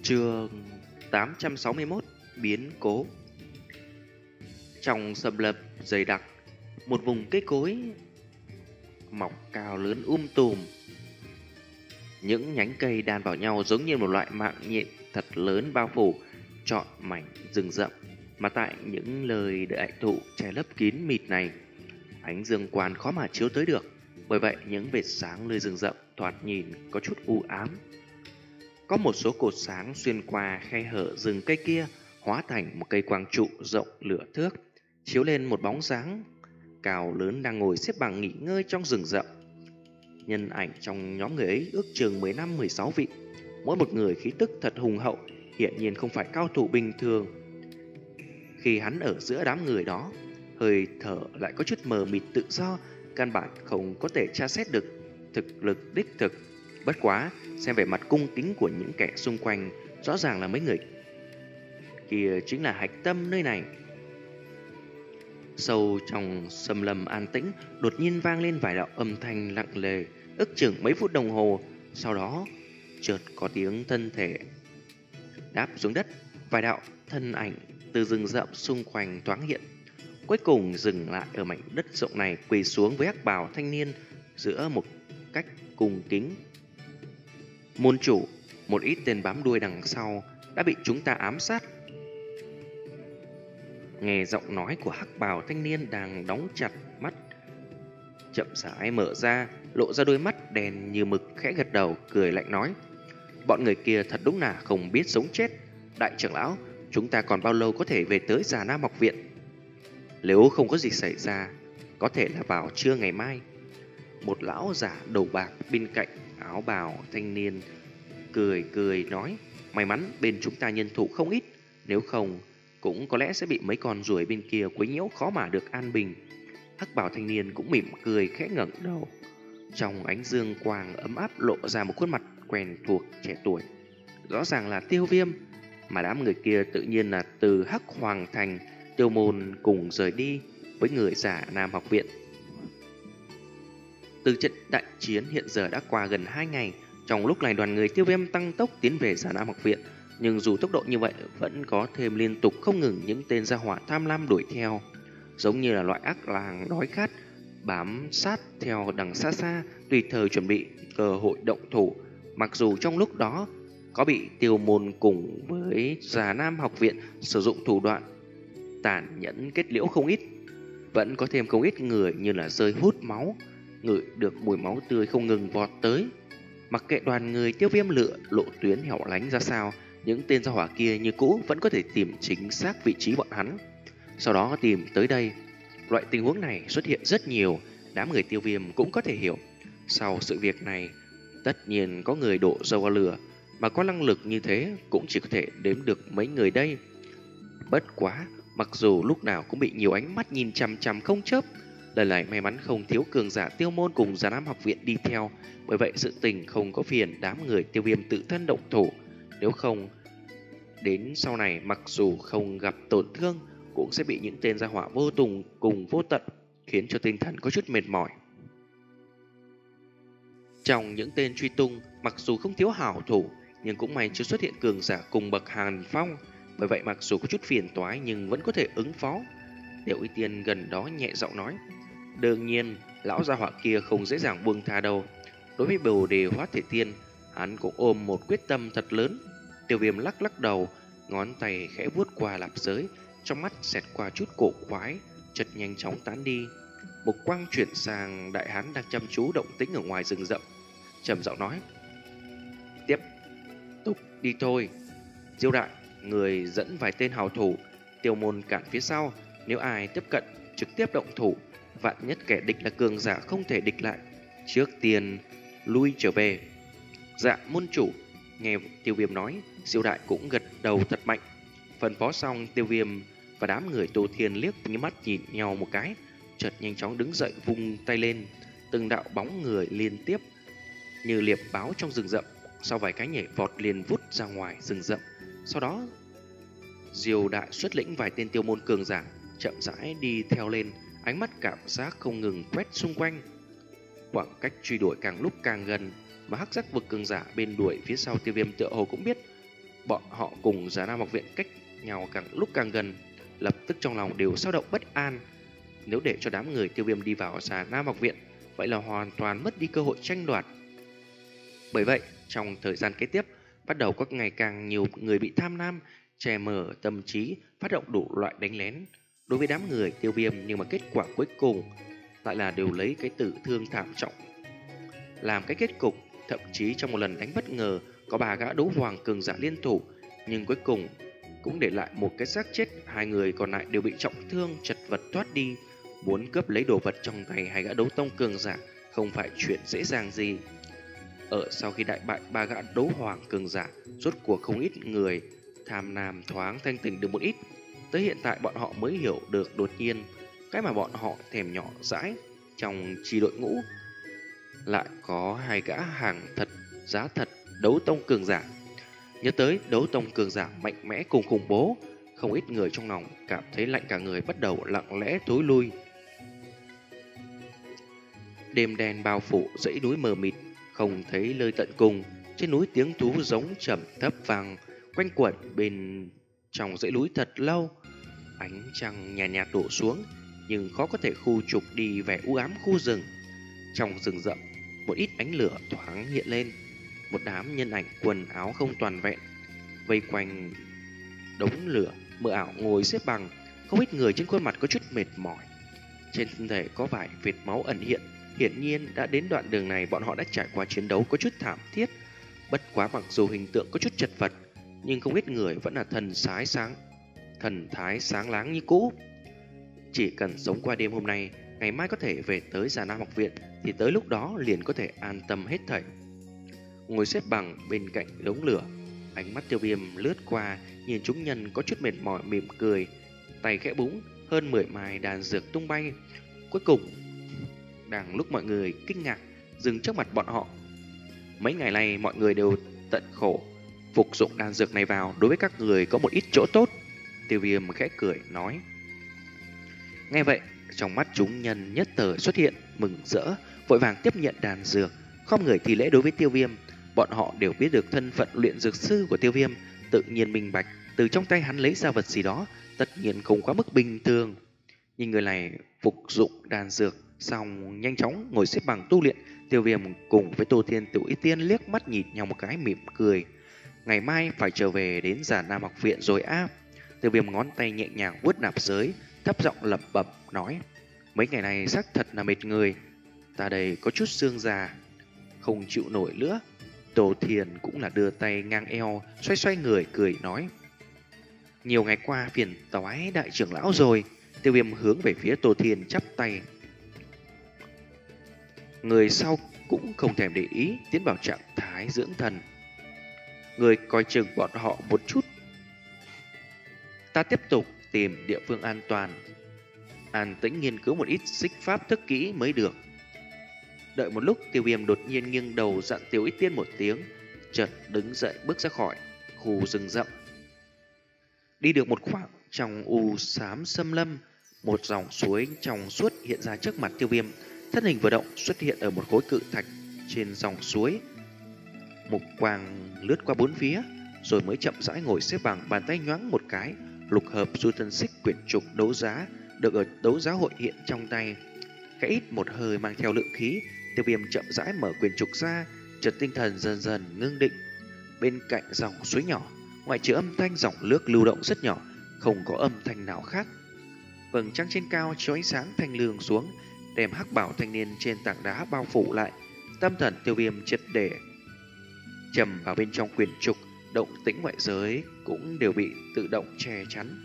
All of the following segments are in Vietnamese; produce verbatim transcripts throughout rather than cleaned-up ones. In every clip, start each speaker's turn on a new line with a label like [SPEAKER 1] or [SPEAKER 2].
[SPEAKER 1] Chương tám trăm sáu mươi mốt. Biến cố. Trong sầm lập dày đặc, một vùng cây cối mọc cao lớn um tùm. Những nhánh cây đan vào nhau giống như một loại mạng nhện thật lớn bao phủ trọn mảnh rừng rậm. Mà tại những lời đại thụ che lấp kín mịt này, ánh dương quang khó mà chiếu tới được. Bởi vậy những vệt sáng nơi rừng rậm thoạt nhìn có chút u ám. Có một số cột sáng xuyên qua khe hở rừng cây kia, hóa thành một cây quang trụ rộng lửa thước, chiếu lên một bóng dáng cao lớn đang ngồi xếp bằng nghỉ ngơi trong rừng rậm. Nhân ảnh trong nhóm người ấy ước chừng mười lăm mười sáu vị, mỗi một người khí tức thật hùng hậu, hiển nhiên không phải cao thủ bình thường. Khi hắn ở giữa đám người đó, hơi thở lại có chút mờ mịt tự do, căn bản không có thể tra xét được thực lực đích thực. Bất quá, xem vẻ mặt cung kính của những kẻ xung quanh, rõ ràng là mấy người kia chính là hạch tâm nơi này. Sâu trong sầm lâm an tĩnh, đột nhiên vang lên vài đạo âm thanh lặng lề, ước chừng mấy phút đồng hồ. Sau đó, chợt có tiếng thân thể đáp xuống đất, vài đạo thân ảnh từ rừng rậm xung quanh thoáng hiện. Cuối cùng dừng lại ở mảnh đất rộng này, quỳ xuống với hắc bào thanh niên giữa một cách cung kính. Môn chủ, một ít tên bám đuôi đằng sau đã bị chúng ta ám sát. Nghe giọng nói của hắc bào thanh niên đang đóng chặt mắt, chậm rãi mở ra, lộ ra đôi mắt đen như mực, khẽ gật đầu, cười lạnh nói: bọn người kia thật đúng là không biết sống chết. Đại trưởng lão, chúng ta còn bao lâu có thể về tới Già Nam học viện? Nếu không có gì xảy ra, có thể là vào trưa ngày mai. Một lão giả đầu bạc bên cạnh áo bào thanh niên cười cười nói: may mắn bên chúng ta nhân thủ không ít, nếu không cũng có lẽ sẽ bị mấy con ruồi bên kia quấy nhiễu, khó mà được an bình. Hắc bào thanh niên cũng mỉm cười khẽ ngẩng đầu, trong ánh dương quang ấm áp lộ ra một khuôn mặt quen thuộc trẻ tuổi, rõ ràng là Tiêu Viêm. Mà đám người kia tự nhiên là từ Hắc Hoàng Thành, Tiêu Môn cùng rời đi với người Già Nam học viện. Từ trận đại chiến hiện giờ đã qua gần hai ngày. Trong lúc này đoàn người Tiêu Viêm tăng tốc tiến về Già Nam học viện, nhưng dù tốc độ như vậy vẫn có thêm liên tục không ngừng những tên gia hỏa tham lam đuổi theo, giống như là loại ác lang đói khát, bám sát theo đằng xa xa, tùy thời chuẩn bị cơ hội động thủ. Mặc dù trong lúc đó có bị Tiêu Môn cùng với Già Nam học viện sử dụng thủ đoạn tàn nhẫn kết liễu không ít, vẫn có thêm không ít người như là rơi hút máu, ngửi được mùi máu tươi không ngừng vọt tới. Mặc kệ đoàn người Tiêu Viêm lựa lộ tuyến hẻo lánh ra sao, những tên gia hỏa kia như cũ vẫn có thể tìm chính xác vị trí bọn hắn, sau đó tìm tới đây. Loại tình huống này xuất hiện rất nhiều, đám người Tiêu Viêm cũng có thể hiểu. Sau sự việc này, tất nhiên có người đổ dầu vào lửa, mà có năng lực như thế cũng chỉ có thể đếm được mấy người đây. Bất quá, mặc dù lúc nào cũng bị nhiều ánh mắt nhìn chằm chằm không chớp, lần này may mắn không thiếu cường giả Tiêu Môn cùng Già Nam học viện đi theo, bởi vậy sự tình không có phiền đám người Tiêu Viêm tự thân động thủ. Nếu không, đến sau này mặc dù không gặp tổn thương, cũng sẽ bị những tên gia hỏa vô tùng cùng vô tận, khiến cho tinh thần có chút mệt mỏi. Trong những tên truy tung, mặc dù không thiếu hảo thủ, nhưng cũng may chưa xuất hiện cường giả cùng bậc Hàn Phong, bởi vậy mặc dù có chút phiền toái nhưng vẫn có thể ứng phó. Tiểu Y Tiên gần đó nhẹ giọng nói: đương nhiên, lão gia hỏa kia không dễ dàng buông tha đâu. Đối với Bồ Đề Hóa Thể Tiên, hắn cũng ôm một quyết tâm thật lớn. Tiêu Viêm lắc lắc đầu, ngón tay khẽ vuốt qua lạp giới, trong mắt xẹt qua chút cổ quái, chợt nhanh chóng tán đi. Một quang chuyển sang đại hán đang chăm chú động tĩnh ở ngoài rừng rậm, trầm giọng nói: tiếp tục đi thôi. Diêu đại, người dẫn vài tên hào thủ, Tiêu Môn cản phía sau, nếu ai tiếp cận trực tiếp động thủ, vạn nhất kẻ địch là cường giả không thể địch lại, trước tiên lui trở về. Dạ môn chủ. Nghe Tiêu Viêm nói, Diêu đại cũng gật đầu thật mạnh. Phân phó xong, Tiêu Viêm và đám người Tô Thiên liếc như mắt nhìn nhau một cái, chợt nhanh chóng đứng dậy vung tay lên, từng đạo bóng người liên tiếp như liệp báo trong rừng rậm, sau vài cái nhảy vọt liền vút ra ngoài rừng rậm. Sau đó Diêu đại xuất lĩnh vài tên Tiêu Môn cường giả chậm rãi đi theo lên, ánh mắt cảm giác không ngừng quét xung quanh. Khoảng cách truy đuổi càng lúc càng gần, mà hắc giác vực cường giả bên đuổi phía sau Tiêu Viêm tựa hồ cũng biết bọn họ cùng Già Nam học viện cách nhau càng lúc càng gần, lập tức trong lòng đều dao động bất an. Nếu để cho đám người Tiêu Viêm đi vào Già Nam học viện, vậy là hoàn toàn mất đi cơ hội tranh đoạt. Bởi vậy, trong thời gian kế tiếp, bắt đầu có ngày càng nhiều người bị tham lam, che mờ tâm trí, phát động đủ loại đánh lén đối với đám người Tiêu Viêm, nhưng mà kết quả cuối cùng lại là đều lấy cái tử thương thảm trọng làm cái kết cục. Thậm chí trong một lần đánh bất ngờ, có ba gã đấu hoàng cường giả liên thủ, nhưng cuối cùng cũng để lại một cái xác chết, hai người còn lại đều bị trọng thương, chật vật thoát đi. Muốn cướp lấy đồ vật trong tay hai gã đấu tông cường giả không phải chuyện dễ dàng gì. Ở sau khi đại bại ba gã đấu hoàng cường giả, rốt cuộc không ít người tham lam thoáng thanh tỉnh được một ít. Tới hiện tại bọn họ mới hiểu được đột nhiên cái mà bọn họ thèm nhỏ dãi, trong chi đội ngũ lại có hai gã hàng thật giá thật đấu tông cường giả. Nhớ tới đấu tông cường giả mạnh mẽ cùng khủng bố, không ít người trong lòng cảm thấy lạnh cả người, bắt đầu lặng lẽ thối lui. Đêm đen bao phủ dãy núi mờ mịt, không thấy nơi tận cùng. Trên núi tiếng thú giống trầm thấp vang quanh quẩn bên trong dãy núi thật lâu. Ánh trăng nhạt nhạt đổ xuống, nhưng khó có thể khu trục đi vẻ u ám khu rừng. Trong rừng rậm, một ít ánh lửa thoáng hiện lên. Một đám nhân ảnh quần áo không toàn vẹn vây quanh đống lửa mờ ảo ngồi xếp bằng. Không ít người trên khuôn mặt có chút mệt mỏi, trên thân thể có vài vệt máu ẩn hiện. Hiển nhiên đã đến đoạn đường này bọn họ đã trải qua chiến đấu có chút thảm thiết. Bất quá mặc dù hình tượng có chút chật vật, nhưng không ít người vẫn là thần sái sáng thần thái sáng láng như cũ. Chỉ cần sống qua đêm hôm nay, ngày mai có thể về tới Già Nam học viện, thì tới lúc đó liền có thể an tâm hết thảy. Ngồi xếp bằng bên cạnh đống lửa, ánh mắt Tiêu Viêm lướt qua, nhìn chúng nhân có chút mệt mỏi mỉm cười, tay khẽ búng, hơn mười mai đan dược tung bay. Cuối cùng, đang lúc mọi người kinh ngạc, dừng trước mặt bọn họ. Mấy ngày nay mọi người đều tận khổ phục dụng đan dược này vào, đối với các người có một ít chỗ tốt. Tiêu Viêm khẽ cười nói. Nghe vậy, trong mắt chúng nhân nhất thời xuất hiện mừng rỡ, vội vàng tiếp nhận đan dược, không người thi lễ đối với Tiêu Viêm. Bọn họ đều biết được thân phận luyện dược sư của Tiêu Viêm, tự nhiên minh bạch từ trong tay hắn lấy ra vật gì đó tất nhiên không quá mức bình thường. Nhưng người này phục dụng đan dược xong nhanh chóng ngồi xếp bằng tu luyện. Tiêu Viêm cùng với Tô Thiên Tiểu Y Tiên liếc mắt nhìn nhau một cái mỉm cười. Ngày mai phải trở về đến Già Nam học viện rồi á. Tiêu Viêm ngón tay nhẹ nhàng vuốt nạp giới, thấp giọng lẩm bẩm nói: mấy ngày này xác thật là mệt người, ta đây có chút xương già, không chịu nổi nữa. Tô Thiên cũng là đưa tay ngang eo, xoay xoay người cười nói: nhiều ngày qua phiền toái đại trưởng lão rồi. Tiêu Viêm hướng về phía Tô Thiên chắp tay. Người sau cũng không thèm để ý, tiến vào trạng thái dưỡng thần. Người coi chừng bọn họ một chút, ta tiếp tục tìm địa phương an toàn, an tĩnh nghiên cứu một ít xích pháp thức kỹ mới được. Đợi một lúc, Tiêu Viêm đột nhiên nghiêng đầu dặn Tiểu Y Tiên một tiếng, chợt đứng dậy bước ra khỏi khu rừng rậm. Đi được một khoảng trong u xám xâm lâm, một dòng suối trong suốt hiện ra trước mặt Tiêu Viêm. Thân hình vừa động xuất hiện ở một khối cự thạch trên dòng suối. Mục quang lướt qua bốn phía, rồi mới chậm rãi ngồi xếp bằng, bàn tay nhoáng một cái, lục hợp du tân xích quyển trục đấu giá được ở đấu giá hội hiện trong tay. Khẽ ít một hơi mang theo lượng khí, Tiêu Viêm chậm rãi mở quyển trục ra, chợt tinh thần dần dần ngưng định. Bên cạnh dòng suối nhỏ, ngoại trừ âm thanh dòng nước lưu động rất nhỏ, không có âm thanh nào khác. Vầng trăng trên cao chiếu ánh sáng thanh lương xuống, đem hắc bảo thanh niên trên tảng đá bao phủ lại. Tâm thần Tiêu Viêm triệt để trầm vào bên trong quyển trục, động tĩnh ngoại giới cũng đều bị tự động che chắn.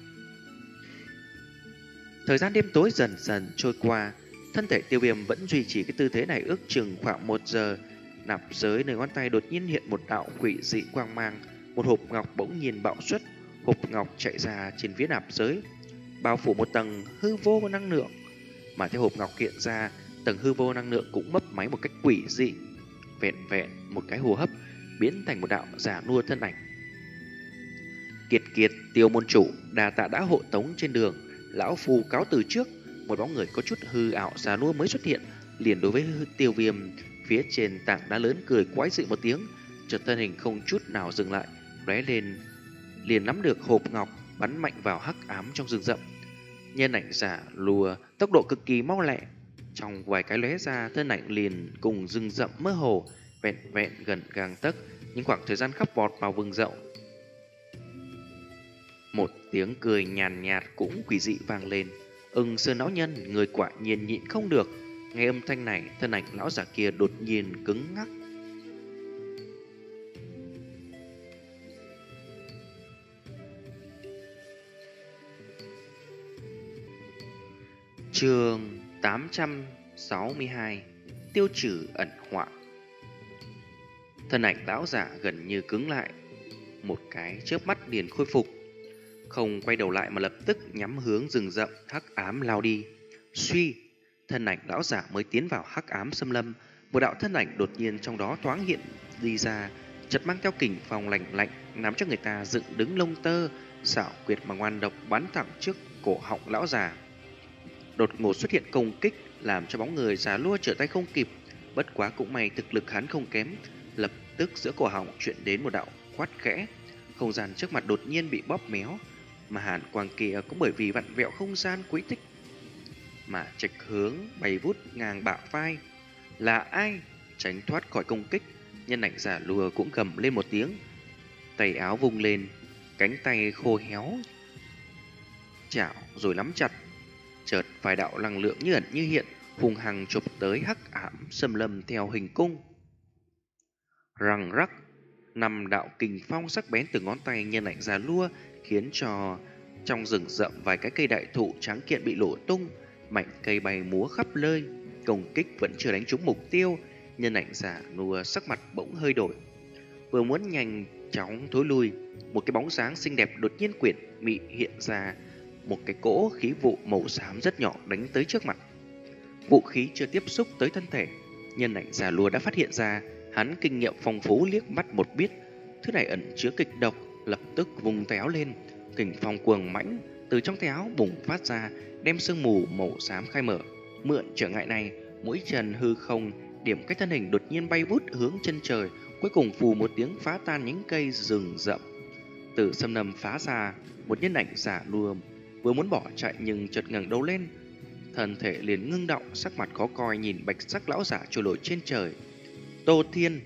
[SPEAKER 1] Thời gian đêm tối dần dần trôi qua, thân thể Tiêu Viêm vẫn duy trì cái tư thế này ước chừng khoảng một giờ. Nạp giới nơi ngón tay đột nhiên hiện một đạo quỷ dị quang mang, một hộp ngọc bỗng nhiên bạo xuất, hộp ngọc chạy ra trên phía nạp giới, bao phủ một tầng hư vô năng lượng. Mà theo hộp ngọc hiện ra, tầng hư vô năng lượng cũng mấp máy một cách quỷ dị, vẹn vẹn một cái hô hấp biến thành một đạo giả nua thân ảnh. Kiệt kiệt, Tiêu môn chủ, đà tạ đã hộ tống trên đường, lão phu cáo từ trước. Một bóng người có chút hư ảo giả nua mới xuất hiện, liền đối với Tiêu Viêm phía trên tảng đá lớn cười quái dị một tiếng, chợt thân hình không chút nào dừng lại, lóe lên, liền nắm được hộp ngọc bắn mạnh vào hắc ám trong rừng rậm. Nhân ảnh giả lùa tốc độ cực kỳ mau lẹ, trong vài cái lóe ra thân ảnh liền cùng rừng rậm mơ hồ, vẹn vẹn gần gang tấc, những khoảng thời gian khắp vọt vào vùng rộng. Một tiếng cười nhàn nhạt cũng quỷ dị vang lên. Ưng Sơn lão nhân, người quả nhiên nhịn không được. Nghe âm thanh này, thân ảnh lão giả kia đột nhiên cứng ngắc. Chương tám trăm sáu mươi hai. Tiêu trừ ẩn họa. Thân ảnh lão giả gần như cứng lại, một cái chớp mắt liền khôi phục, không quay đầu lại mà lập tức nhắm hướng rừng rậm hắc ám lao đi. Suy, thân ảnh lão giả mới tiến vào hắc ám xâm lâm, một đạo thân ảnh đột nhiên trong đó thoáng hiện đi ra, chợt mang theo kình phong lạnh lạnh, làm cho người ta dựng đứng lông tơ, xảo quyệt mà ngoan độc bắn thẳng trước cổ họng lão già. Đột ngột xuất hiện công kích, làm cho bóng người già lua trở tay không kịp. Bất quá cũng may thực lực hắn không kém, lập tức giữa cổ họng chuyển đến một đạo quát khẽ. Không gian trước mặt đột nhiên bị bóp méo, mà hàn quang kia cũng bởi vì vặn vẹo không gian quỹ tích mà trạch hướng bay vút ngang bạo vai. Là ai? Tránh thoát khỏi công kích, nhân ảnh giả lùa cũng gầm lên một tiếng, tay áo vung lên, cánh tay khô héo chảo rồi nắm chặt. Chợt vài đạo năng lượng như ẩn như hiện, hung hăng chụp tới hắc ám xâm lâm theo hình cung. Răng rắc, năm đạo kình phong sắc bén từ ngón tay nhân ảnh già lua khiến cho trong rừng rậm vài cái cây đại thụ trắng kiện bị nổ tung, mảnh cây bay múa khắp nơi. Công kích vẫn chưa đánh trúng mục tiêu, nhân ảnh già lua sắc mặt bỗng hơi đổi, vừa muốn nhanh chóng thối lui, một cái bóng dáng xinh đẹp đột nhiên quyển mị hiện ra, một cái cỗ khí vụ màu xám rất nhỏ đánh tới trước mặt. Vũ khí chưa tiếp xúc tới thân thể, nhân ảnh già lùa đã phát hiện ra. Hắn kinh nghiệm phong phú liếc mắt một biết thứ này ẩn chứa kịch độc, lập tức vùng tay áo lên, kình phong cuồng mãnh từ trong tay áo bùng phát ra, đem sương mù màu xám khai mở. Mượn trở ngại này, mũi trần hư không điểm cái thân hình đột nhiên bay vút hướng chân trời, cuối cùng phù một tiếng phá tan những cây rừng rậm. Từ xâm lâm phá ra, một nhân ảnh giả lùa vừa muốn bỏ chạy nhưng chợt ngẩng đầu lên, thân thể liền ngưng động, sắc mặt khó coi nhìn bạch sắc lão giả trôi nổi trên trời. Tô Thiên.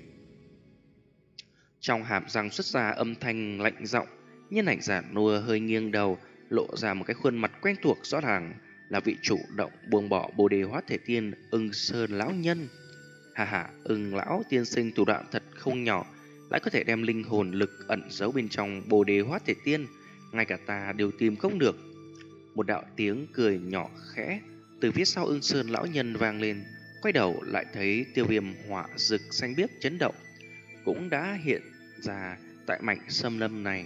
[SPEAKER 1] Trong hàm răng xuất ra âm thanh lạnh giọng, nhân ảnh giả nua hơi nghiêng đầu, lộ ra một cái khuôn mặt quen thuộc rõ ràng, là vị chủ động buông bỏ Bồ Đề Hóa Thể Tiên, Ưng Sơn lão nhân. Hà hà, Ưng lão tiên sinh thủ đoạn thật không nhỏ, lại có thể đem linh hồn lực ẩn giấu bên trong Bồ Đề Hóa Thể Tiên, ngay cả ta đều tìm không được. Một đạo tiếng cười nhỏ khẽ từ phía sau Ưng Sơn lão nhân vang lên, quay đầu lại thấy tiêu viêm hỏa rực xanh biếc chấn động, cũng đã hiện ra tại mảnh xâm lâm này.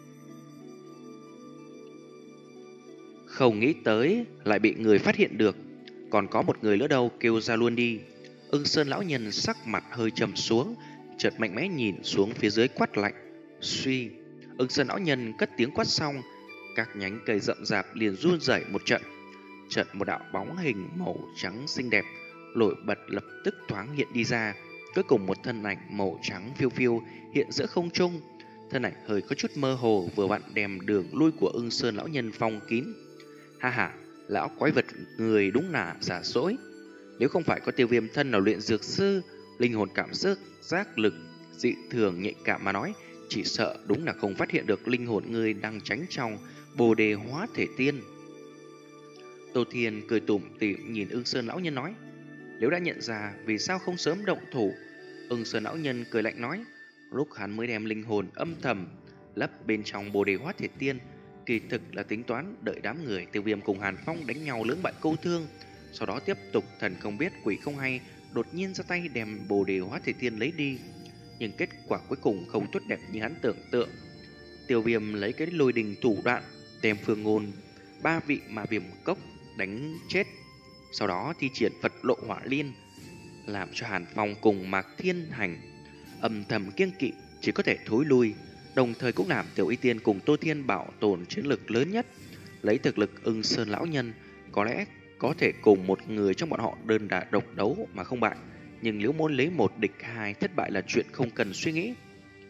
[SPEAKER 1] Không nghĩ tới lại bị người phát hiện được, còn có một người nữa đâu, kêu ra luôn đi. Ưng Sơn lão nhân sắc mặt hơi trầm xuống, chợt mạnh mẽ nhìn xuống phía dưới quát lạnh. Suy, Ưng Sơn lão nhân cất tiếng quát xong, các nhánh cây rậm rạp liền run rẩy một trận. Chợt một đạo bóng hình màu trắng xinh đẹp nổi bật lập tức thoáng hiện đi ra. Cuối cùng một thân ảnh màu trắng phiêu phiêu hiện giữa không trung. Thân ảnh hơi có chút mơ hồ, vừa vặn đem đường lui của Ưng Sơn lão nhân phong kín. Ha ha, lão quái vật người đúng là giả dối. Nếu không phải có tiêu viêm thân là luyện dược sư, linh hồn cảm giác giác lực dị thường nhạy cảm mà nói, chỉ sợ đúng là không phát hiện được linh hồn người đang tránh trong Bồ Đề Hóa Thể Tiên. Tô Thiên cười tủm tỉm nhìn Ưng Sơn lão nhân nói, nếu đã nhận ra vì sao không sớm động thủ. Ưng Sơn lão nhân cười lạnh nói, lúc hắn mới đem linh hồn âm thầm lấp bên trong Bồ Đề Hóa Thể Tiên, kỳ thực là tính toán đợi đám người Tiêu Viêm cùng Hàn Phong đánh nhau lưỡng bại câu thương, sau đó tiếp tục thần không biết quỷ không hay đột nhiên ra tay đem Bồ Đề Hóa Thể Tiên lấy đi. Nhưng kết quả cuối cùng không tốt đẹp như hắn tưởng tượng. Tiêu Viêm lấy cái lôi đình thủ đoạn đem Phương Ngôn, ba vị mà viêm cốc đánh chết, sau đó thi triển Phật Lộ Hỏa Liên, làm cho Hàn Phong cùng Mạc Thiên Hành âm thầm kiêng kỵ, chỉ có thể thối lui, đồng thời cũng làm Tiểu Y Tiên cùng Tô Thiên bảo tồn chiến lực lớn nhất. Lấy thực lực Ưng Sơn lão nhân, có lẽ có thể cùng một người trong bọn họ đơn đả độc đấu mà không bại, nhưng nếu muốn lấy một địch hai, thất bại là chuyện không cần suy nghĩ.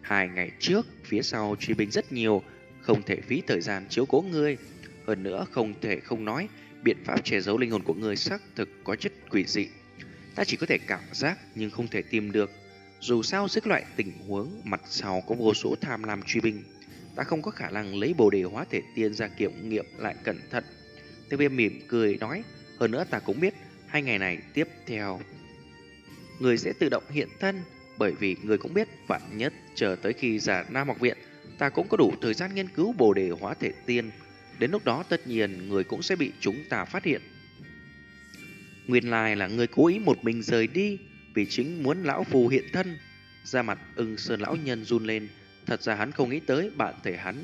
[SPEAKER 1] Hai ngày trước, phía sau truy binh rất nhiều, không thể phí thời gian chiếu cố ngươi. Hơn nữa không thể không nói, biện pháp che giấu linh hồn của ngươi xác thực có chất quỷ dị. Ta chỉ có thể cảm giác nhưng không thể tìm được. Dù sao dưới loại tình huống mặt sau có vô số tham lam truy binh, ta không có khả năng lấy bồ đề hóa thể tiên ra kiểm nghiệm lại cẩn thận. Tiêu Viêm mỉm cười nói, hơn nữa ta cũng biết hai ngày này tiếp theo người sẽ tự động hiện thân, bởi vì người cũng biết vạn nhất chờ tới khi ra Nam học viện, ta cũng có đủ thời gian nghiên cứu bồ đề hóa thể tiên. Đến lúc đó tất nhiên người cũng sẽ bị chúng ta phát hiện. Nguyên lai là người cố ý một mình rời đi vì chính muốn lão phù hiện thân. Da mặt Ưng Sơn lão nhân run lên, thật ra hắn không nghĩ tới bạn thể hắn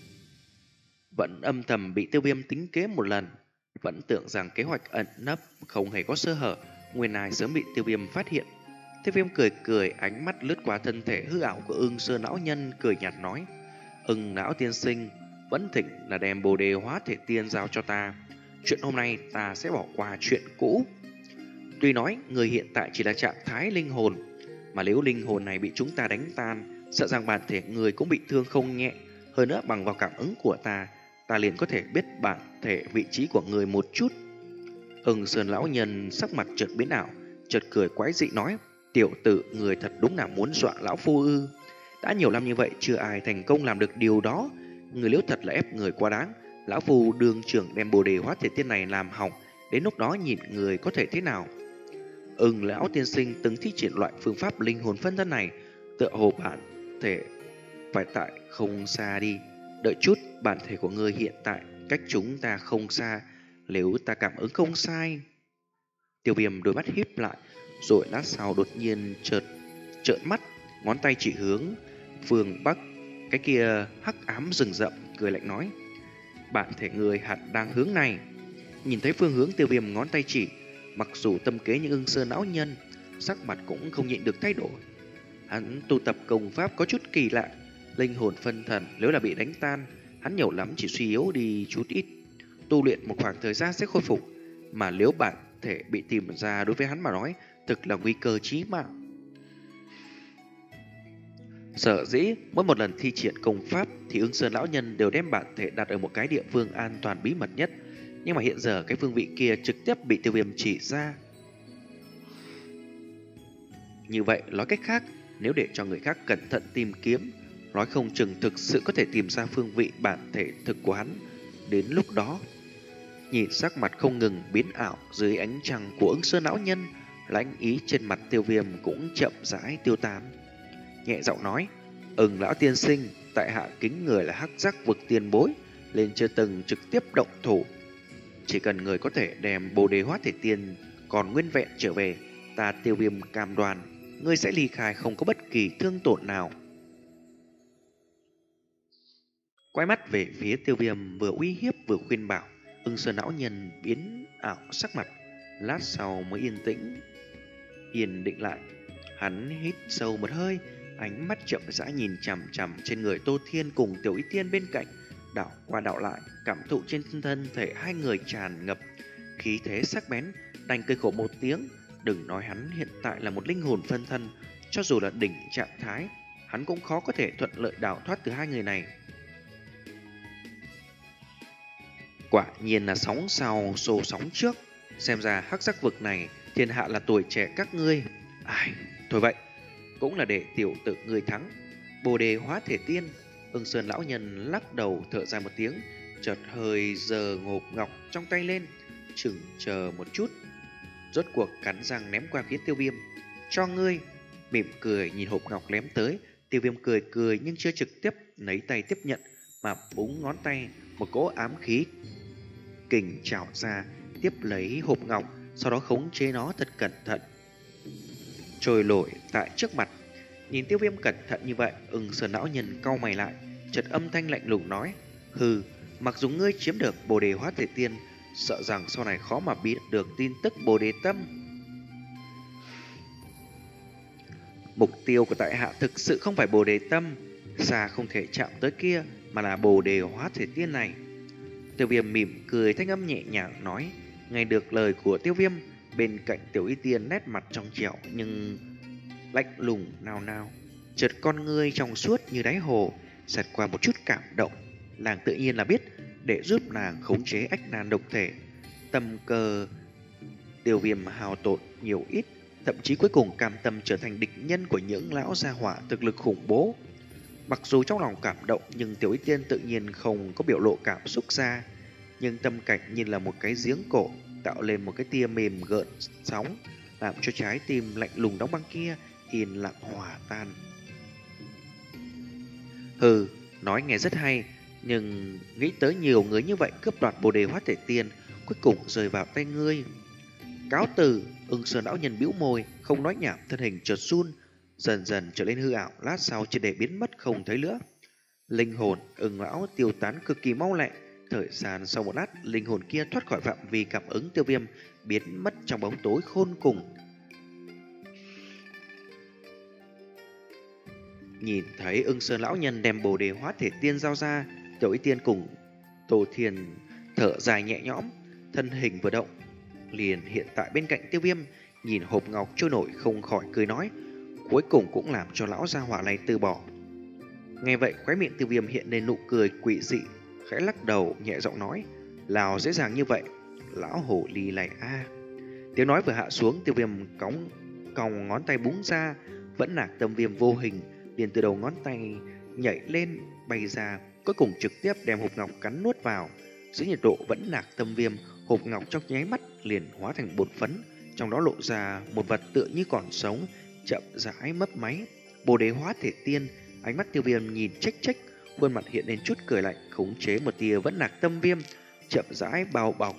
[SPEAKER 1] vẫn âm thầm bị Tiêu Viêm tính kế một lần, vẫn tưởng rằng kế hoạch ẩn nấp không hề có sơ hở, nguyên lai sớm bị Tiêu Viêm phát hiện. Tiêu Viêm cười cười, ánh mắt lướt qua thân thể hư ảo của Ưng Sơn lão nhân, cười nhạt nói: "Ưng lão tiên sinh, vẫn thỉnh là đem bồ đề hóa thể tiên giao cho ta. Chuyện hôm nay ta sẽ bỏ qua chuyện cũ." Tuy nói người hiện tại chỉ là trạng thái linh hồn, mà nếu linh hồn này bị chúng ta đánh tan, sợ rằng bản thể người cũng bị thương không nhẹ. Hơn nữa bằng vào cảm ứng của ta, ta liền có thể biết bản thể vị trí của người một chút. Ưng Sơn lão nhân sắc mặt chợt biến ảo, chợt cười quái dị nói: "Tiểu tử, người thật đúng là muốn dọa lão phu ư? Đã nhiều năm như vậy chưa ai thành công làm được điều đó. Người nếu thật là ép người quá đáng, lão phu đương trưởng đem bồ đề hóa thể tiên này làm hỏng, đến lúc đó nhìn người có thể thế nào?" Ưng lão tiên sinh từng thi triển loại phương pháp linh hồn phân thân này, tựa hồ bản thể phải tại không xa đi. Đợi chút, bản thể của ngươi hiện tại cách chúng ta không xa, nếu ta cảm ứng không sai. Tiêu Viêm đôi mắt híp lại, rồi lát sau đột nhiên chợt trợn mắt, ngón tay chỉ hướng phương bắc, cái kia hắc ám rừng rậm, cười lạnh nói: "Bản thể người hẳn đang hướng này." Nhìn thấy phương hướng Tiêu Viêm ngón tay chỉ, mặc dù tâm kế những Ưng Sơn lão nhân, sắc mặt cũng không nhịn được thay đổi. Hắn tu tập công pháp có chút kỳ lạ, linh hồn phân thần nếu là bị đánh tan, hắn nhiều lắm chỉ suy yếu đi chút ít, tu luyện một khoảng thời gian sẽ khôi phục, mà nếu bản thể bị tìm ra, đối với hắn mà nói thực là nguy cơ chí mạng. Sở dĩ mỗi một lần thi triển công pháp thì Ưng Sơn lão nhân đều đem bản thể đặt ở một cái địa phương an toàn bí mật nhất, nhưng mà hiện giờ cái phương vị kia trực tiếp bị Tiêu Viêm chỉ ra. Như vậy nói cách khác, nếu để cho người khác cẩn thận tìm kiếm, nói không chừng thực sự có thể tìm ra phương vị bản thể thực của hắn. Đến lúc đó, nhìn sắc mặt không ngừng biến ảo dưới ánh trăng của Ưng Sơn lão nhân, lãnh ý trên mặt Tiêu Viêm cũng chậm rãi tiêu tán. Nhẹ giọng nói: "Ưng lão tiên sinh, tại hạ kính người là hắc giác vực tiền bối, lên chưa từng trực tiếp động thủ. Chỉ cần người có thể đem bồ đề hóa thể tiên còn nguyên vẹn trở về, ta Tiêu Viêm cam đoan ngươi sẽ ly khai không có bất kỳ thương tổn nào." Quay mắt về phía Tiêu Viêm, vừa uy hiếp vừa khuyên bảo, Ưng Sơn lão nhân biến ảo sắc mặt, lát sau mới yên tĩnh yên định lại. Hắn hít sâu một hơi, ánh mắt chậm rãi nhìn chằm chằm trên người Tô Thiên cùng Tiểu Y Tiên bên cạnh, đảo qua đảo lại, cảm thụ trên thân thể hai người tràn ngập khí thế sắc bén, đành cười khổ một tiếng. Đừng nói hắn hiện tại là một linh hồn phân thân, cho dù là đỉnh trạng thái, hắn cũng khó có thể thuận lợi đào thoát từ hai người này. Quả nhiên là sóng sau xô sóng trước, xem ra hắc giác vực này thiên hạ là tuổi trẻ các ngươi. Ai, thôi vậy, cũng là để tiểu tử ngươi thắng. Bồ đề hóa thể tiên. Ưng Sơn lão nhân lắc đầu thở dài một tiếng, chợt hơi giơ hộp ngọc trong tay lên, chừng chờ một chút, rốt cuộc cắn răng ném qua phía Tiêu Viêm. "Cho ngươi." Mỉm cười nhìn hộp ngọc ném tới, Tiêu Viêm cười cười nhưng chưa trực tiếp lấy tay tiếp nhận, mà búng ngón tay, một cỗ ám khí kình trào ra, tiếp lấy hộp ngọc, sau đó khống chế nó thật cẩn thận, trôi nổi tại trước mặt. Nhìn Tiêu Viêm cẩn thận như vậy, Ưng Sơn lão nhân cau mày lại, chợt âm thanh lạnh lùng nói: "Hừ, mặc dù ngươi chiếm được bồ đề hóa thể tiên, sợ rằng sau này khó mà biết được tin tức bồ đề tâm. Mục tiêu của tại hạ thực sự không phải bồ đề tâm, xa không thể chạm tới kia, mà là bồ đề hóa thể tiên này." Tiêu Viêm mỉm cười, thanh âm nhẹ nhàng nói. Nghe được lời của Tiêu Viêm, bên cạnh Tiểu Y Tiên nét mặt trong trẻo nhưng lạnh lùng nao nao. Chợt con ngươi trong suốt như đáy hồ xẹt qua một chút cảm động. Nàng tự nhiên là biết để giúp nàng khống chế ách nan độc thể, tâm cơ Tiêu Viêm hao tổn nhiều ít, thậm chí cuối cùng cam tâm trở thành địch nhân của những lão gia hỏa thực lực khủng bố. Mặc dù trong lòng cảm động nhưng Tiểu Y Tiên tự nhiên không có biểu lộ cảm xúc ra, nhưng tâm cảnh như là một cái giếng cổ tạo lên một cái tia mềm gợn sóng, làm cho trái tim lạnh lùng đóng băng kia yên lặng hòa tan. Hừ, nói nghe rất hay, nhưng nghĩ tới nhiều người như vậy cướp đoạt Bồ Đề Hóa Thể Tiên, cuối cùng rơi vào tay ngươi. Cáo từ, Ưng Sơn lão nhân bĩu môi, không nói nhảm, thân hình chợt run, dần dần trở lên hư ảo, lát sau triệt để biến mất không thấy nữa. Linh hồn Ưng lão tiêu tán cực kỳ mau lẹ, thời gian sau một lát, linh hồn kia thoát khỏi phạm vi cảm ứng Tiêu Viêm, biến mất trong bóng tối khôn cùng. Nhìn thấy Ưng Sơn lão nhân đem Bồ Đề Hóa Thể Tiên giao ra, Tiểu Y Tiên cùng Tô Thiền thở dài nhẹ nhõm, thân hình vừa động liền hiện tại bên cạnh Tiêu Viêm, nhìn hộp ngọc trôi nổi không khỏi cười nói, cuối cùng cũng làm cho lão gia hỏa này từ bỏ. Nghe vậy khóe miệng Tiêu Viêm hiện lên nụ cười quỷ dị, khẽ lắc đầu nhẹ giọng nói, nào dễ dàng như vậy, lão hổ ly này a. À. Tiếng nói vừa hạ xuống, Tiêu Viêm cong cong ngón tay búng ra, vẫn nạc tâm viêm vô hình liền từ đầu ngón tay nhảy lên bay ra, cuối cùng trực tiếp đem hộp ngọc cắn nuốt vào. Dưới nhiệt độ vẫn nạc tâm viêm, hộp ngọc trong nháy mắt liền hóa thành bột phấn, trong đó lộ ra một vật tựa như còn sống, chậm rãi mấp máy. Bồ Đề Hóa Thể Tiên. Ánh mắt Tiêu Viêm nhìn trách trách, khuôn mặt hiện lên chút cười lạnh, khống chế một tia vẫn nạc tâm viêm, chậm rãi bao bọc.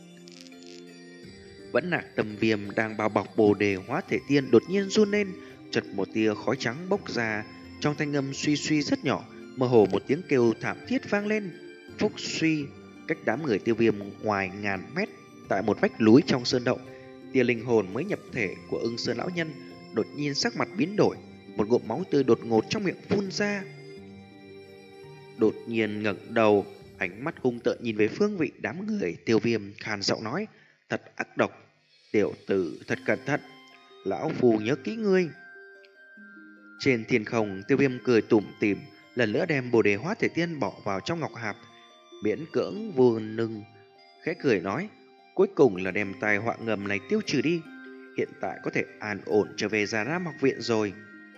[SPEAKER 1] Vẫn nạc tâm viêm đang bao bọc Bồ Đề Hóa Thể Tiên đột nhiên run lên, chợt một tia khói trắng bốc ra, trong thanh âm suy suy rất nhỏ, mơ hồ một tiếng kêu thảm thiết vang lên. Phúc suy, cách đám người Tiêu Viêm ngoài ngàn mét, tại một vách núi trong sơn động, tia linh hồn mới nhập thể của Ưng Sơn lão nhân đột nhiên sắc mặt biến đổi, một ngụm máu tươi đột ngột trong miệng phun ra. Đột nhiên ngẩng đầu, ánh mắt hung tợn nhìn về phương vị đám người Tiêu Viêm, khàn giọng nói, thật ác độc, tiểu tử thật cẩn thận, lão phù nhớ kỹ ngươi. Trên thiên không, Tiêu Viêm cười tủm tỉm, lần nữa đem Bồ Đề Hóa Thể Tiên bỏ vào trong ngọc hạp, miễn cưỡng vô nưng, khẽ cười nói, cuối cùng là đem tai họa ngầm này tiêu trừ đi, hiện tại có thể an ổn trở về Già Lam học viện rồi.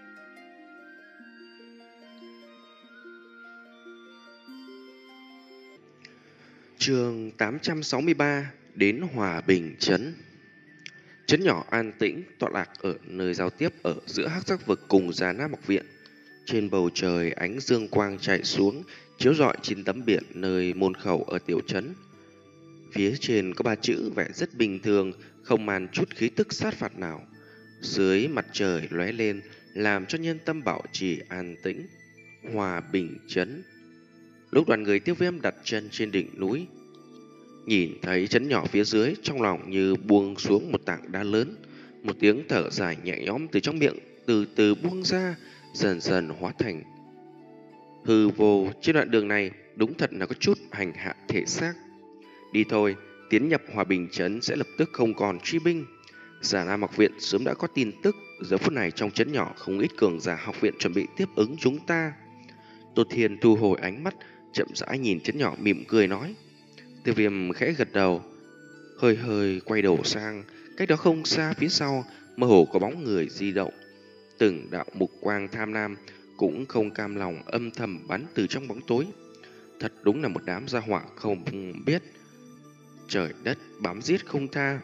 [SPEAKER 1] Chương tám trăm sáu mươi ba, đến Hòa Bình Trấn. Trấn nhỏ an tĩnh tọa lạc ở nơi giao tiếp ở giữa hắc giác vực cùng Già Nam học viện. Trên bầu trời ánh dương quang chạy xuống, chiếu rọi trên tấm biển nơi môn khẩu ở tiểu trấn. Phía trên có ba chữ vẻ rất bình thường, không màn chút khí tức sát phạt nào. Dưới mặt trời lóe lên, làm cho nhân tâm bảo trì an tĩnh. Hòa Bình Trấn. Lúc đoàn người Tiêu Viêm đặt chân trên đỉnh núi, nhìn thấy trấn nhỏ phía dưới, trong lòng như buông xuống một tảng đá lớn. Một tiếng thở dài nhẹ nhõm từ trong miệng từ từ buông ra, dần dần hóa thành hư vô. Trên đoạn đường này đúng thật là có chút hành hạ thể xác. Đi thôi, tiến nhập Hòa Bình Trấn sẽ lập tức không còn truy binh. Già Lam học viện sớm đã có tin tức, giờ phút này trong trấn nhỏ không ít cường giả học viện chuẩn bị tiếp ứng chúng ta. Tô Thiên thu hồi ánh mắt, chậm rãi nhìn trấn nhỏ mỉm cười nói. Tiêu Viêm khẽ gật đầu, hơi hơi quay đầu sang, cách đó không xa phía sau mơ hồ có bóng người di động. Từng đạo mục quang tham lam cũng không cam lòng âm thầm bắn từ trong bóng tối. Thật đúng là một đám gia hỏa không biết trời đất bám giết không tha.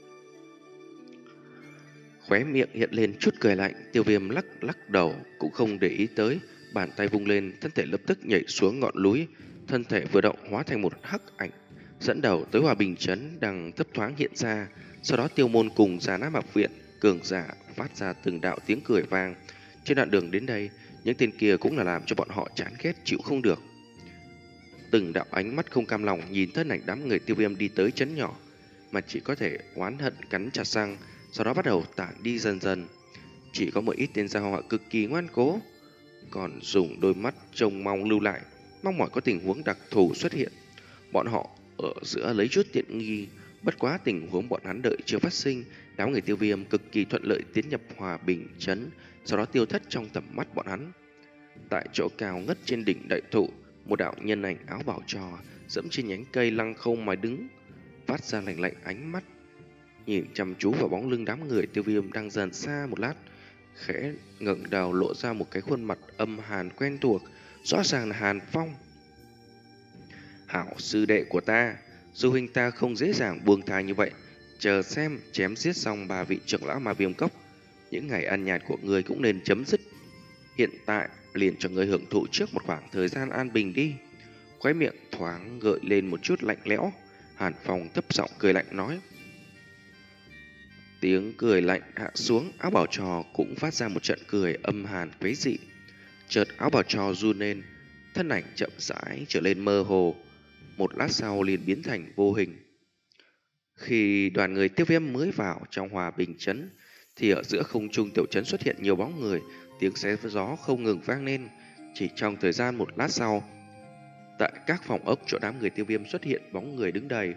[SPEAKER 1] Khóe miệng hiện lên chút cười lạnh, Tiêu Viêm lắc lắc đầu cũng không để ý tới, bàn tay vung lên, thân thể lập tức nhảy xuống ngọn núi, thân thể vừa động hóa thành một hắc ảnh, dẫn đầu tới Hòa Bình Trấn đang thấp thoáng hiện ra. Sau đó Tiêu Môn cùng Già Nam học viện cường giả phát ra từng đạo tiếng cười vang. Trên đoạn đường đến đây, những tên kia cũng là làm cho bọn họ chán ghét chịu không được. Từng đạo ánh mắt không cam lòng nhìn thân ảnh đám người Tiêu Viêm đi tới trấn nhỏ, mà chỉ có thể oán hận cắn chặt răng, sau đó bắt đầu tản đi dần dần. Chỉ có một ít tên gia hỏa cực kỳ ngoan cố, còn dùng đôi mắt trông mong lưu lại, mong mỏi có tình huống đặc thù xuất hiện. Bọn họ ở giữa lấy chút tiện nghi, bất quá tình huống bọn hắn đợi chưa phát sinh, đám người Tiêu Viêm cực kỳ thuận lợi tiến nhập Hòa Bình Trấn, sau đó tiêu thất trong tầm mắt bọn hắn. Tại chỗ cao ngất trên đỉnh đại thụ, một đạo nhân ảnh áo bảo trò dẫm trên nhánh cây lăng không mà đứng, phát ra lạnh lạnh ánh mắt, nhìn chăm chú vào bóng lưng đám người Tiêu Viêm đang dần xa một lát, khẽ ngẩng đầu lộ ra một cái khuôn mặt âm hàn quen thuộc, rõ ràng là Hàn Phong. Hảo sư đệ của ta, sư huynh ta không dễ dàng buông tha như vậy, chờ xem chém giết xong ba vị trưởng lão Ma Viêm Cốc, những ngày ăn nhạt của người cũng nên chấm dứt. Hiện tại liền cho người hưởng thụ trước một khoảng thời gian an bình đi. Khóe miệng thoáng gợi lên một chút lạnh lẽo, Hàn Phong thấp giọng cười lạnh nói. Tiếng cười lạnh hạ xuống, áo bảo trò cũng phát ra một trận cười âm hàn quấy dị. Chợt áo bảo trò run lên, thân ảnh chậm rãi trở lên mơ hồ, một lát sau liền biến thành vô hình. Khi đoàn người Tiêu Viêm mới vào trong Hòa Bình trấn, thì ở giữa không trung tiểu trấn xuất hiện nhiều bóng người, tiếng xé gió không ngừng vang lên. Chỉ trong thời gian một lát sau, tại các phòng ốc chỗ đám người Tiêu Viêm xuất hiện bóng người đứng đầy.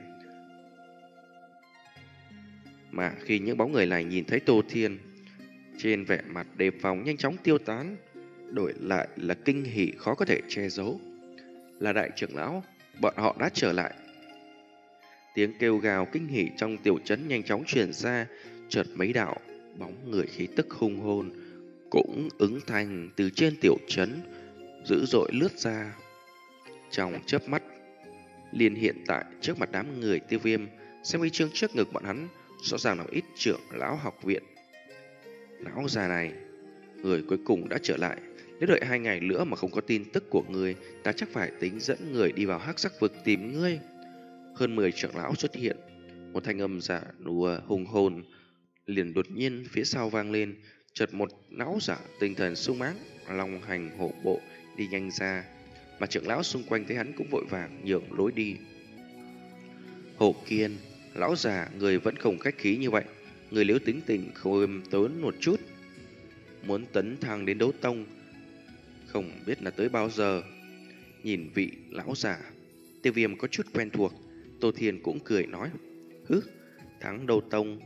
[SPEAKER 1] Mà khi những bóng người này nhìn thấy Tô Thiên, trên vẻ mặt đề phòng nhanh chóng tiêu tán, đổi lại là kinh hỉ khó có thể che giấu. Là đại trưởng lão, bọn họ đã trở lại. Tiếng kêu gào kinh hỉ trong tiểu trấn nhanh chóng truyền ra, chợt mấy đạo bóng người khí tức hung hồn cũng ứng thành từ trên tiểu trấn dữ dội lướt ra. Trong chớp mắt liền hiện tại trước mặt đám người Tiêu Viêm, xem huy chương trước ngực bọn hắn rõ ràng là ít trưởng lão học viện. Lão già này, người cuối cùng đã trở lại. Nếu đợi hai ngày nữa mà không có tin tức của người, ta chắc phải tính dẫn người đi vào hắc sắc vực tìm ngươi. Hơn mười trưởng lão xuất hiện, một thanh âm giả nùa hùng hồn liền đột nhiên phía sau vang lên. Chợt một lão giả tinh thần sung mãn, long hành hổ bộ đi nhanh ra, mà trưởng lão xung quanh thấy hắn cũng vội vàng nhường lối đi. Hổ Kiên, lão già, người vẫn không khách khí như vậy, người nếu tính tình khiêm tốn một chút, muốn tấn thăng đến đấu tông, không biết là tới bao giờ. Nhìn vị lão già, Tiêu Viêm có chút quen thuộc. Tô Thiên cũng cười nói, hứ, thắng đấu tông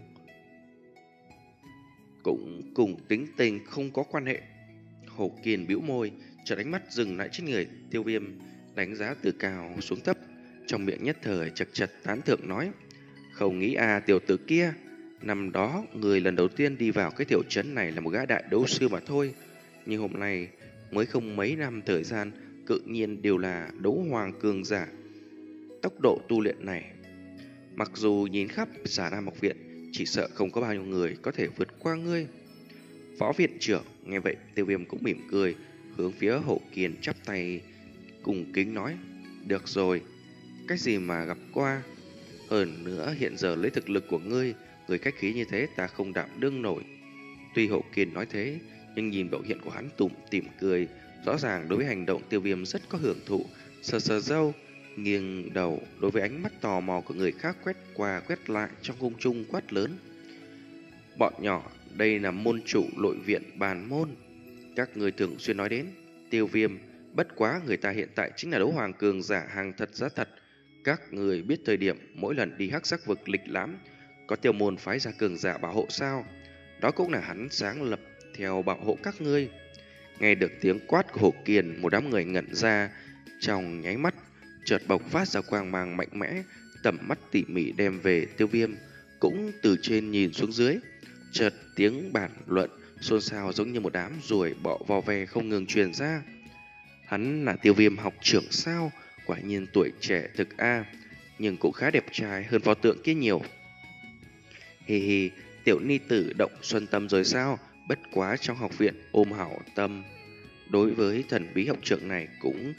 [SPEAKER 1] cũng cùng tính tình không có quan hệ. Hổ Kiên bĩu môi, chợt ánh mắt dừng lại trên người Tiêu Viêm, đánh giá từ cao xuống thấp, trong miệng nhất thời chật chật tán thưởng nói, không nghĩ à tiểu tử kia, năm đó người lần đầu tiên đi vào cái tiểu trấn này là một gã đại đấu sư mà thôi, nhưng hôm nay mới không mấy năm thời gian, tự nhiên đều là đấu hoàng cường giả. Tốc độ tu luyện này, mặc dù nhìn khắp Giả Nam học viện, chỉ sợ không có bao nhiêu người có thể vượt qua ngươi. Phó viện trưởng nghe vậy, Tiêu Viêm cũng mỉm cười, hướng phía Hổ Kiên chắp tay cùng kính nói, được rồi, cái gì mà gặp qua. Hơn nữa hiện giờ lấy thực lực của ngươi, người khách khí như thế ta không đảm đương nổi. Tuy Hổ Kiên nói thế, nhưng nhìn biểu hiện của hắn tủm tỉm cười, rõ ràng đối với hành động Tiêu Viêm rất có hưởng thụ, sờ sờ râu, nghiêng đầu đối với ánh mắt tò mò của người khác quét qua quét lại trong cung trung quát lớn, bọn nhỏ, đây là môn chủ nội viện Bàn Môn, các người thường xuyên nói đến. Tiêu Viêm, bất quá người ta hiện tại chính là đấu hoàng cường giả hàng thật giá thật. Các người biết thời điểm mỗi lần đi hắc sắc vực lịch lãm, có Tiêu môn phái ra cường giả bảo hộ sao? Đó cũng là hắn sáng lập theo bảo hộ các ngươi. Nghe được tiếng quát của Hổ Kiên, một đám người ngẩn ra, trong nháy mắt chợt bộc phát ra quang mang mạnh mẽ, tầm mắt tỉ mỉ đem về Tiêu Viêm, cũng từ trên nhìn xuống dưới. Chợt tiếng bàn luận xôn xao giống như một đám ruồi bọ vò ve không ngừng truyền ra. Hắn là Tiêu Viêm học trưởng sao? Quả nhiên tuổi trẻ thực a, nhưng cũng khá đẹp trai hơn pho tượng kia nhiều. Hi hi, tiểu ni tử động xuân tâm rồi sao? Bất quá trong học viện ôm hảo tâm đối với thần bí học trưởng này cũng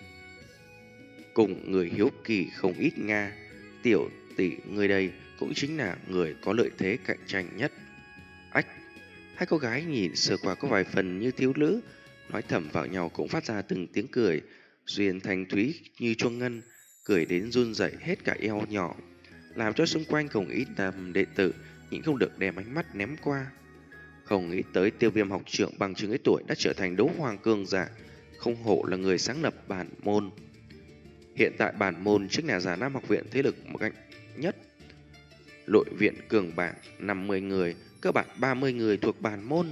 [SPEAKER 1] cùng người hiếu kỳ không ít nga. Tiểu tỷ người đây cũng chính là người có lợi thế cạnh tranh nhất. Ách, hai cô gái nhìn sơ qua có vài phần như thiếu nữ, nói thầm vào nhau cũng phát ra từng tiếng cười, duyên thanh thúy như chuông ngân, cười đến run rẩy hết cả eo nhỏ, làm cho xung quanh không ít nam đệ tử nhịn không được đem ánh mắt ném qua. Không nghĩ tới Tiêu Viêm học trưởng bằng chừng ấy tuổi đã trở thành đấu hoàng cường giả, không hổ là người sáng lập Bản Môn. Hiện tại Bản Môn chính là Già Nam học viện thế lực mạnh nhất. Nội viện cường bảng năm mươi người, cơ bản ba mươi người thuộc Bản Môn,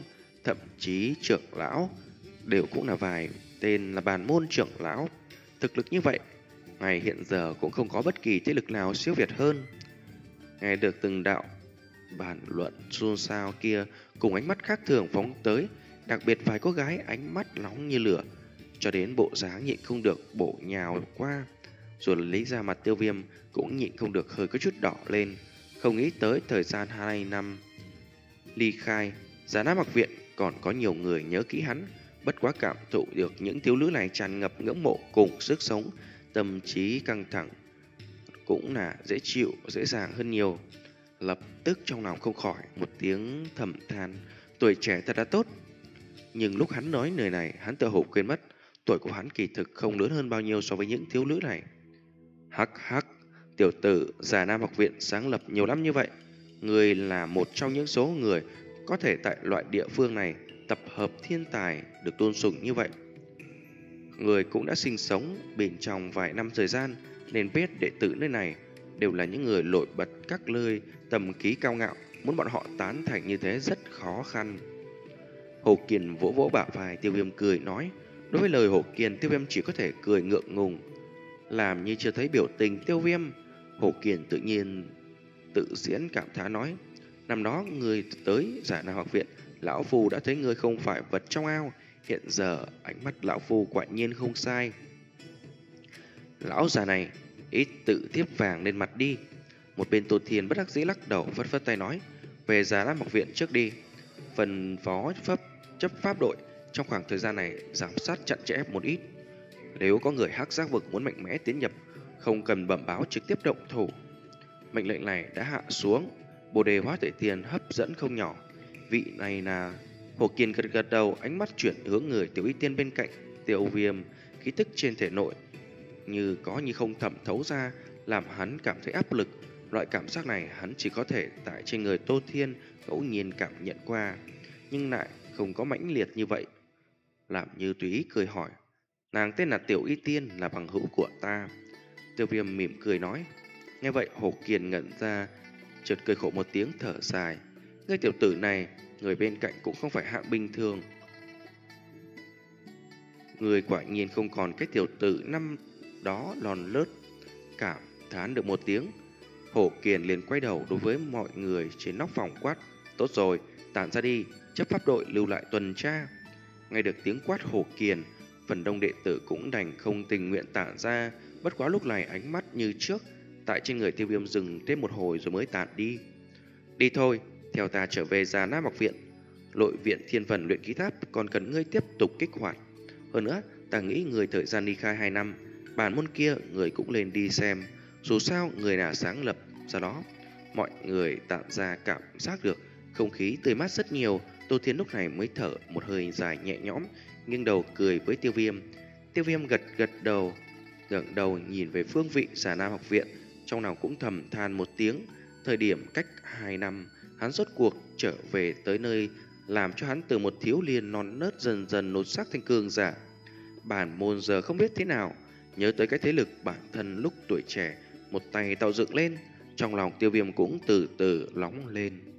[SPEAKER 1] thậm chí trưởng lão đều cũng là vài tên là bản môn trưởng lão. Thực lực như vậy, ngày hiện giờ cũng không có bất kỳ thế lực nào siêu việt hơn. Nghe được từng đạo bàn luận xôn xao kia cùng ánh mắt khác thường phóng tới, đặc biệt vài cô gái ánh mắt nóng như lửa, cho đến bộ dáng nhịn không được bổ nhào qua, rồi lấy ra mặt Tiêu Viêm cũng nhịn không được hơi có chút đỏ lên. Không nghĩ tới thời gian hai năm ly khai, Già Nam Học Viện còn có nhiều người nhớ kỹ hắn, bất quá cảm thụ được những thiếu nữ này tràn ngập ngưỡng mộ cùng sức sống, tâm trí căng thẳng cũng là dễ chịu, dễ dàng hơn nhiều. Lập tức trong lòng không khỏi một tiếng thầm than, tuổi trẻ thật là tốt. Nhưng lúc hắn nói lời này, hắn tự hồ quên mất tuổi của hắn kỳ thực không lớn hơn bao nhiêu so với những thiếu nữ này. Hắc hắc, tiểu tử, Già Nam Học Viện sáng lập nhiều năm như vậy, người là một trong những số người có thể tại loại địa phương này tập hợp thiên tài được tôn sùng như vậy. Người cũng đã sinh sống bên trong vài năm thời gian, nên biết đệ tử nơi này đều là những người nổi bật các nơi tầm ký cao ngạo, muốn bọn họ tán thành như thế rất khó khăn. Hồ Kiền vỗ vỗ bả vai Tiêu Viêm cười nói. Đối với lời Hồ Kiền, Tiêu Viêm chỉ có thể cười ngượng ngùng, làm như chưa thấy biểu tình Tiêu Viêm. Hồ Kiền tự nhiên tự diễn cảm thán nói, năm đó người tới Già Nam Học Viện, lão phu đã thấy người không phải vật trong ao, hiện giờ ánh mắt lão phu quả nhiên không sai. Lão già này ít tự tiếp vàng lên mặt đi. Một bên Tô Thiên bất đắc dĩ lắc đầu, phất phất tay nói, về Già Nam Học Viện trước đi, phần phó pháp chấp pháp đội trong khoảng thời gian này giám sát chặt chẽ một ít. Nếu có người hắc giác vực muốn mạnh mẽ tiến nhập, không cần bẩm báo, trực tiếp động thủ. Mệnh lệnh này đã hạ xuống, Bồ Đề Hóa Tuệ Tiền hấp dẫn không nhỏ. Vị này là Hồ Kiền gật gật đầu, ánh mắt chuyển hướng người Tiểu Y Tiên bên cạnh. Tiêu Viêm khí tức trên thể nội như có như không thẩm thấu ra, làm hắn cảm thấy áp lực. Loại cảm giác này hắn chỉ có thể tại trên người Tô Thiên ngẫu nhiên cảm nhận qua, nhưng lại không có mãnh liệt như vậy. Làm như tùy ý cười hỏi, nàng tên là Tiểu Y Tiên, là bằng hữu của ta. Tiêu Viêm mỉm cười nói. Nghe vậy Hồ Kiền ngẩn ra, chợt cười khổ một tiếng thở dài. Ngươi tiểu tử này, người bên cạnh cũng không phải hạng bình thường. Người quả nhiên không còn cái tiểu tử năm đó lòn lớt. Cảm thán được một tiếng, Hồ Kiền liền quay đầu đối với mọi người trên nóc phòng quát, tốt rồi, tản ra đi, chấp pháp đội lưu lại tuần tra. Nghe được tiếng quát Hồ Kiền, phần đông đệ tử cũng đành không tình nguyện tản ra. Bất quá lúc này ánh mắt như trước tại trên người Tiêu Viêm dừng thêm một hồi rồi mới tản đi. Đi thôi, theo ta trở về Già Nam Học Viện. Nội viện thiên phần luyện khí tháp còn cần ngươi tiếp tục kích hoạt. Hơn nữa, ta nghĩ người thời gian ly khai hai năm, bản môn kia người cũng lên đi xem. Dù sao người là sáng lập, do đó mọi người tản ra cảm giác được không khí tươi mát rất nhiều. Tô Thiên lúc này mới thở một hơi dài nhẹ nhõm, nghiêng đầu cười với Tiêu Viêm. Tiêu Viêm gật gật đầu, ngẩng đầu nhìn về phương vị Già Nam Học Viện, trong lòng cũng thầm than một tiếng. Thời điểm cách hai năm, hắn rốt cuộc trở về tới nơi làm cho hắn từ một thiếu niên non nớt dần dần lột xác thành cường giả. Bản môn giờ không biết thế nào, nhớ tới cái thế lực bản thân lúc tuổi trẻ một tay tạo dựng lên, trong lòng Tiêu Viêm cũng từ từ nóng lên.